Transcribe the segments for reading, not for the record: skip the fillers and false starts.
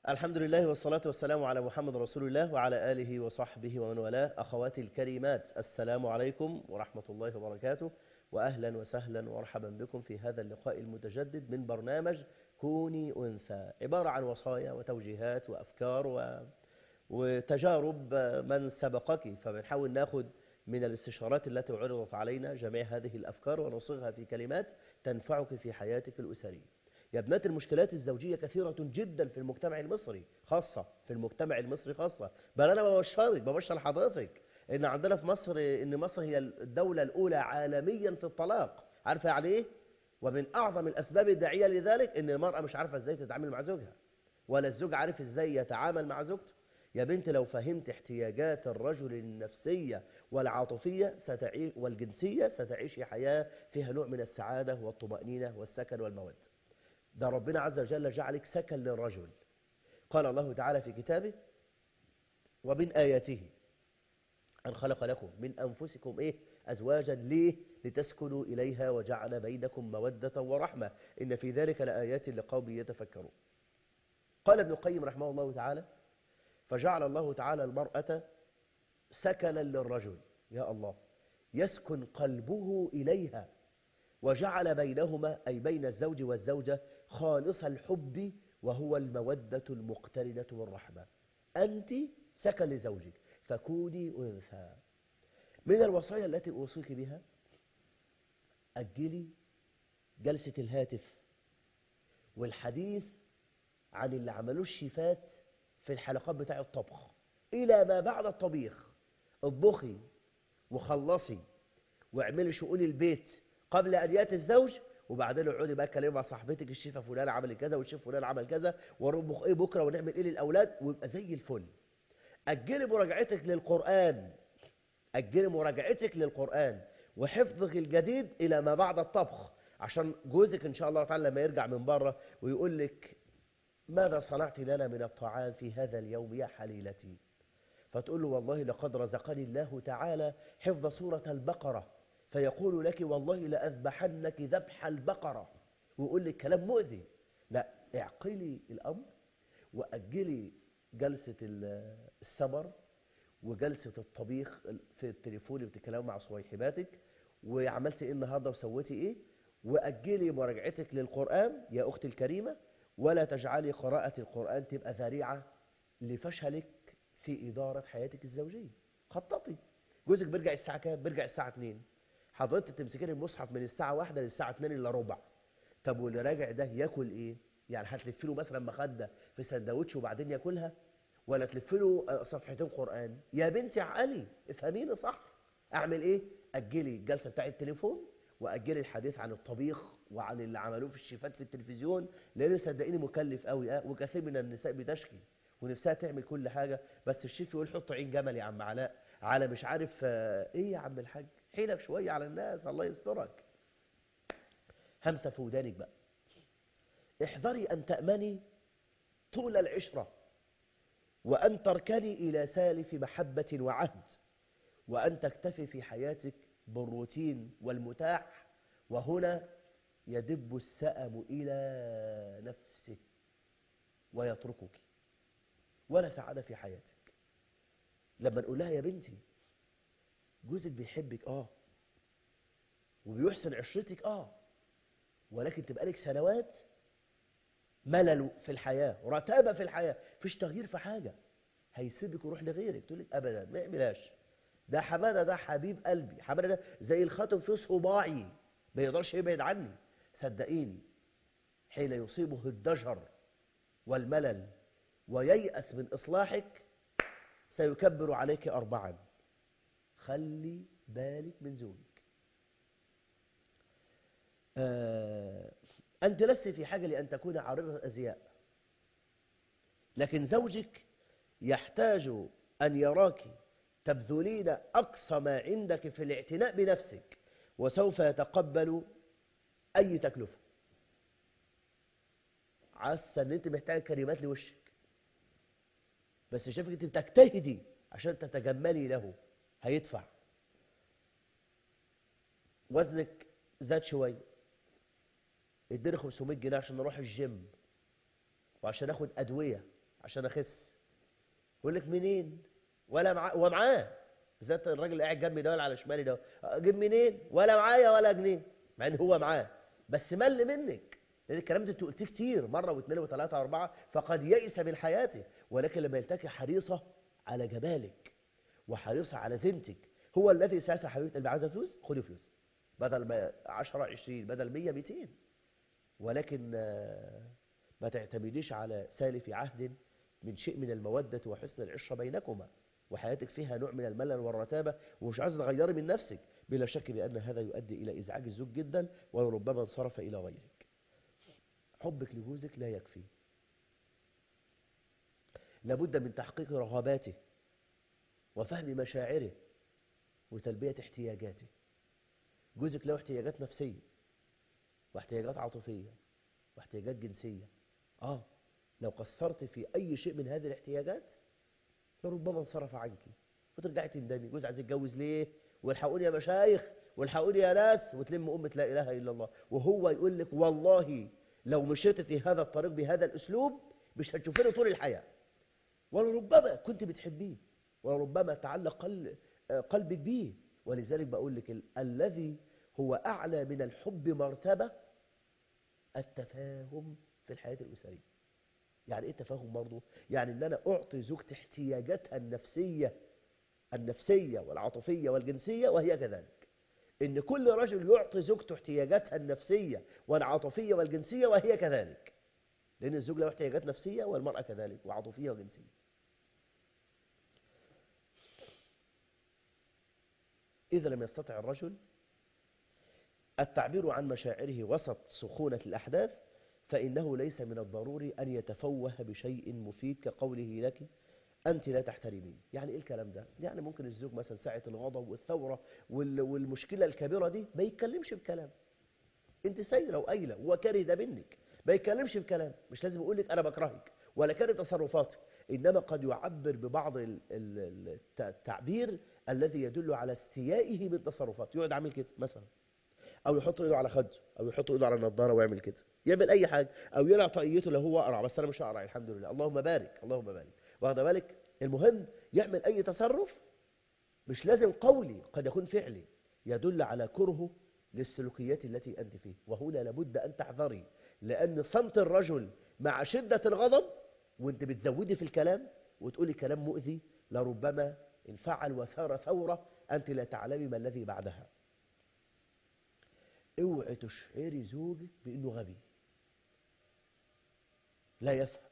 الحمد لله والصلاة والسلام على محمد رسول الله وعلى آله وصحبه ومن والاه. أخواتي الكريمات، السلام عليكم ورحمة الله وبركاته، وأهلا وسهلا ومرحبا بكم في هذا اللقاء المتجدد من برنامج كوني أنثى، عبارة عن وصايا وتوجيهات وأفكار وتجارب من سبقك، فبنحاول ناخد من الاستشارات التي عرضت علينا جميع هذه الأفكار ونصيغها في كلمات تنفعك في حياتك الأسرية. يا ابنات، المشكلات الزوجية كثيرة جدا في المجتمع المصري، خاصة في المجتمع المصري خاصة. بل أنا ببشر حضرتك إن عندنا في مصر، إن مصر هي الدولة الأولى عالميا في الطلاق. عارفة يعني إيه؟ ومن أعظم الأسباب الداعية لذلك إن المرأة مش عارفة إزاي تتعامل مع زوجها، ولا الزوج عارف إزاي يتعامل مع زوجته. يا بنت، لو فهمت احتياجات الرجل النفسية والعاطفية والجنسية، ستعيشي حياة فيها نوع من السعادة والطمأنينة والسكن والمودة. ده ربنا عز وجل جعلك سكن للرجل. قال الله تعالى في كتابه: ومن آياته أن خلق لكم من أنفسكم أزواجا، ليه؟ لتسكنوا إليها وجعل بينكم مودة ورحمة، إن في ذلك لآيات لقوم يتفكرون. قال ابن القيم رحمه الله تعالى: فجعل الله تعالى المرأة سكنا للرجل، يا الله، يسكن قلبه إليها، وجعل بينهما أي بين الزوج والزوجة خالص الحب، وهو المودة المقترنة والرحمة. أنت سكن لزوجك، فكوني أنثى. من الوصايا التي أوصيك بها: أجلي جلسة الهاتف والحديث عن اللي عملوه الشيفات في الحلقات بتاع الطبخ إلى ما بعد الطبيخ. اطبخي وخلصي واعملي شؤون البيت قبل أن يأتي الزوج، وبعدين اقعدي بقى اتكلمي مع صاحبتك: الشيفه فلان عمل كذا والشيف فلان عمل كذا، ونطبخ ايه بكره ونعمل ايه للاولاد، ويبقى زي الفل. اجلي مراجعتك للقران، اجلي مراجعتك للقران وحفظك الجديد الى ما بعد الطبخ، عشان جوزك ان شاء الله تعالى لما يرجع من بره ويقول لك: ماذا صنعت لنا من الطعام في هذا اليوم يا حليلتي؟ فتقول له: والله لقد رزقني الله تعالى حفظ سورة البقرة، فيقول لك: والله لأذبحنك ذبح البقرة، ويقول لك كلام مؤذي. لا، اعقلي الأمر وأجلي جلسة السمر وجلسة الطبيخ في التليفون اللي بتتكلموا مع صويحباتك، وعملت ايه النهارده وسويتي ايه، وأجلي مراجعتك للقرآن يا أختي الكريمة. ولا تجعلي قراءة القرآن تبقى ذريعة لفشلك في إدارة حياتك الزوجية. خططي. جوزك بيرجع الساعة كام؟ بيرجع الساعة 2. حضرتك تمسكين المصحف من الساعة 1 للساعة 2 إلا ربع. طب واللي راجع ده ياكل إيه؟ يعني هتلف له مثلا مخدة في سندوتش وبعدين ياكلها، ولا تلف له صفحتين قرآن؟ يا بنتي عقلي، افهميني صح. أعمل إيه؟ أجلي الجلسة بتاع التليفون، وأجلي الحديث عن الطبيخ وعن اللي عملوه في الشيفات في التلفزيون، لأن صدقيني مكلف قوي. وكثير من النساء بتشكي ونفسها تعمل كل حاجة، بس الشيف يقول: حط عين جمل يا عم علاء على مش عارف ايه يا عم الحاج، حيلك شوية على الناس، الله يسترك. همسة في ودانك بقى: احذري أن تأمني طول العشرة، وأن تركني إلى سالف محبة وعهد، وأن تكتفي في حياتك بالروتين والمتاح، وهنا يدب السأم إلى نفسك ويتركك، ولا سعادة في حياتك. لما نقول لها: يا بنتي، جوزك بيحبك وبيحسن عشرتك ولكن تبقى لك سنوات ملل في الحياة، رتابة في الحياة، فيش تغيير في حاجة، هيسيبك ويروح لغيرك. تقول لك: أبدا ما يعملهاش، ده حمادة ده حبيب قلبي، حمادة ده زي الخاتم في صباعي، ما يقدرش يبعد عني. صدقيني، حين يصيبه الضجر والملل وييأس من إصلاحك سيكبر عليك 4. خلي بالك من زوجك. أنت لست في حاجة لأن تكون عارضة أزياء، لكن زوجك يحتاج أن يراك تبذلين أقصى ما عندك في الاعتناء بنفسك، وسوف يتقبل أي تكلفة. عسى أن أنت محتاج كلمات لوشك، بس شايفك أنت بتجتهدي عشان تتجملي له، هيدفع. وزنك زاد شوية، اديني 500 جنيه عشان اروح الجيم وعشان اخد ادويه عشان اخس. يقول لك منين؟ ولا ومعاه، بالذات الراجل اللي قاعد جنبي ده ولا على شمالي ده، اجيب منين؟ ولا معايا ولا جنيه، مع ان هو معاه بس مل منك، لان الكلام ده انت قلتيه كتير مره واثنين وثلاثه واربعه، فقد يئس من حياته. ولكن لما يلتقي حريصه على جمالك وحريصه على زينتك، هو الذي ساسع حبيبتي اللي عايزه فلوس، خدي فلوس بدل ما 10 20 بدل 100 200. ولكن ما تعتمديش على سالف عهد من شيء من المودة وحسن العشرة بينكما، وحياتك فيها نوع من الملل والرتابة ومش عايز تغيري من نفسك. بلا شك بأن هذا يؤدي إلى إزعاج الزوج جدا، وربما انصرف إلى غيرك. حبك لجوزك لا يكفي، لابد من تحقيق رغباته وفهم مشاعره وتلبية احتياجاته. جوزك له احتياجات نفسية واحتياجات عاطفية واحتياجات جنسية. لو قصرت في أي شيء من هذه الاحتياجات لربما انصرف عنك وترجعي تندمي. جوز عايز يتجوز ليه؟ والحقوني يا مشايخ، والحقوني يا ناس، وتلم أمة لا إله إلا الله، وهو يقول لك والله لو مشيت في هذا الطريق بهذا الأسلوب مش هتشوفيني طول الحياة. ولربما كنت بتحبيه، وربما تعلق قلبك به. ولذلك بقول لك الذي هو أعلى من الحب مرتبة التفاهم في الحياة الأسرية. يعني ايه التفاهم برضه؟ يعني ان انا اعطي زوجتي احتياجاتها النفسيه والعاطفيه والجنسيه وهي كذلك. ان كل رجل يعطي زوجته احتياجاتها النفسيه والعاطفيه والجنسيه وهي كذلك، لان الزوج له احتياجات نفسيه والمراه كذلك وعاطفيه وجنسيه. اذا لم يستطع الرجل التعبير عن مشاعره وسط سخونه الاحداث، فانه ليس من الضروري ان يتفوه بشيء مفيد كقوله لك أنت لا تحترمين. يعني إيه الكلام ده؟ يعني ممكن الزوج مثلا ساعة الغضب والثورة والمشكلة الكبيرة دي ما يتكلمش بكلام، أنت سايرة وقايلة وكاره ده منك، ما يتكلمش بكلام، مش لازم يقول لك أنا بكرهك ولا كاره تصرفاتك، إنما قد يعبر ببعض التعبير الذي يدل على استيائه من تصرفاته. يقعد عامل كده مثلا، أو يحط إيده على خده، أو يحط إيده على النضارة ويعمل كده، يعمل أي حاجة، أو يلعب طاقيته لو هو أقرع، بس أنا مش أقرع الحمد لله، اللهم بارك اللهم بارك، واخد بالك؟ المهم يعمل أي تصرف مش لازم قولي، قد يكون فعلي يدل على كرهه للسلوكيات التي أنت فيه. وهنا لابد أن تحذري، لأن صمت الرجل مع شدة الغضب وأنت بتزودي في الكلام وتقولي كلام مؤذي لربما انفعل وثار ثورة أنت لا تعلمي ما الذي بعدها. اوعي تشعري زوجك بأنه غبي لا يفهم،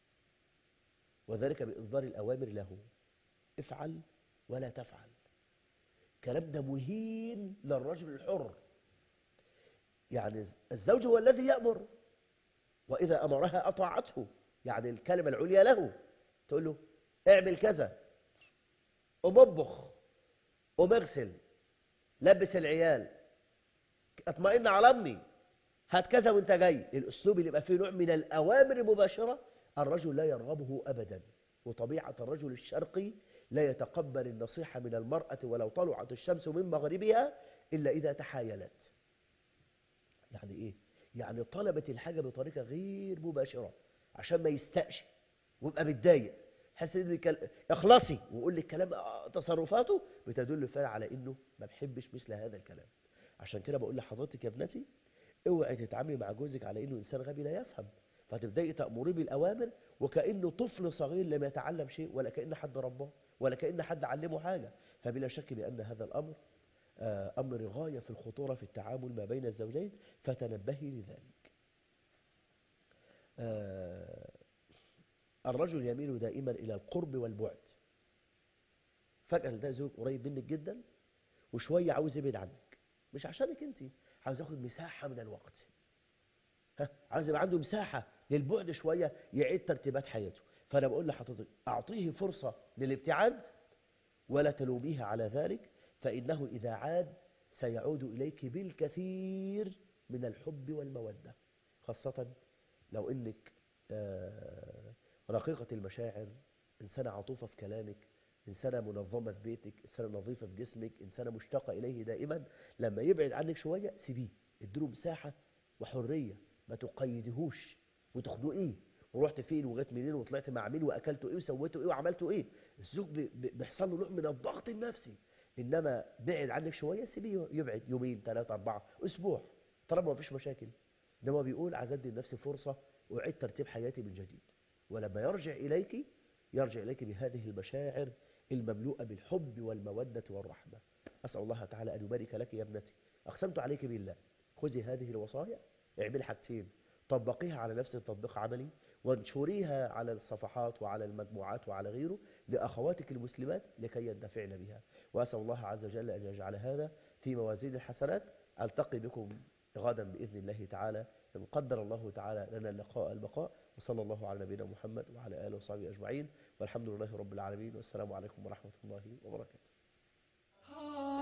وذلك بإصدار الأوامر له، افعل ولا تفعل. الكلام ده مهين للرجل الحر. يعني الزوج هو الذي يأمر، وإذا أمرها أطاعته، يعني الكلمة العليا له. تقول له اعمل كذا، قوم اطبخ، قوم اغسل، لبس العيال، اطمئن على امي، هات كذا وانت جاي. الاسلوب اللي يبقى فيه نوع من الاوامر المباشره الرجل لا يرغبه ابدا. وطبيعه الرجل الشرقي لا يتقبل النصيحه من المراه ولو طلعت الشمس من مغربها الا اذا تحايلت. يعني ايه؟ يعني طلبت الحاجه بطريقه غير مباشره عشان ما يستأشي ويبقى متضايق، حس ان اخلصي ويقول لك كلام تصرفاته بتدل فعلا على انه ما بيحبش مثل هذا الكلام. عشان كده بقول لحضرتك يا ابنتي اوعي تتعاملي مع جوزك على انه انسان غبي لا يفهم، فتبداي تأمريه بالاوامر وكانه طفل صغير لم يتعلم شيء، ولا كأن حد رباه، ولا كأن حد علمه حاجه. فبلا شك بان هذا الامر امر غايه في الخطوره في التعامل ما بين الزوجين، فتنبهي لذلك. الرجل يميل دائما الى القرب والبعد. فجأة ده زوج قريب منك جدا وشويه عاوز يبعد عنك، مش عشانك انت، عاوز ياخد مساحه من الوقت، عاوز يبقى عنده مساحة للبعد شوية يعيد ترتيبات حياته. فأنا بقول لحضرتك أعطيه فرصة للابتعاد ولا تلوميه على ذلك، فإنه إذا عاد سيعود إليك بالكثير من الحب والمودة، خاصة لو إنك رقيقة المشاعر، إنسانة عطوفة في كلامك، إنسانة منظمة في بيتك، إنسانة نظيفة في جسمك، إنسانة مشتاقة إليه دائما. لما يبعد عنك شوية سيبيه، اديله مساحة وحرية، ما تقيدهوش وتخنقيه ورحت فين وجيت منين وطلعت مع مين واكلته ايه وسويته ايه وعملته ايه. الزوج بيحصل له نوع من الضغط النفسي. انما بعد عنك شويه، سيبيه يبعد يومين 3 4 اسبوع، طالما ما فيش مشاكل. انما بيقول عايز ادي لنفسي فرصه واعيد ترتيب حياتي من جديد. ولما يرجع اليك، يرجع اليك بهذه المشاعر المملوءه بالحب والموده والرحمه. اسال الله تعالى ان يبارك لك يا ابنتي. اقسمت عليك بالله، خذي هذه الوصايا، اعملي حاجتين: طبقيها على نفسك تطبيق عملي، وانشريها على الصفحات وعلى المجموعات وعلى غيره لأخواتك المسلمات لكي ينتفعن بها. وأسأل الله عز وجل أن يجعل هذا في موازين الحسنات. ألتقي بكم غدا بإذن الله تعالى، إن قدر الله تعالى لنا اللقاء البقاء. وصلى الله على نبينا محمد وعلى آله وصحبه أجمعين، والحمد لله رب العالمين، والسلام عليكم ورحمة الله وبركاته.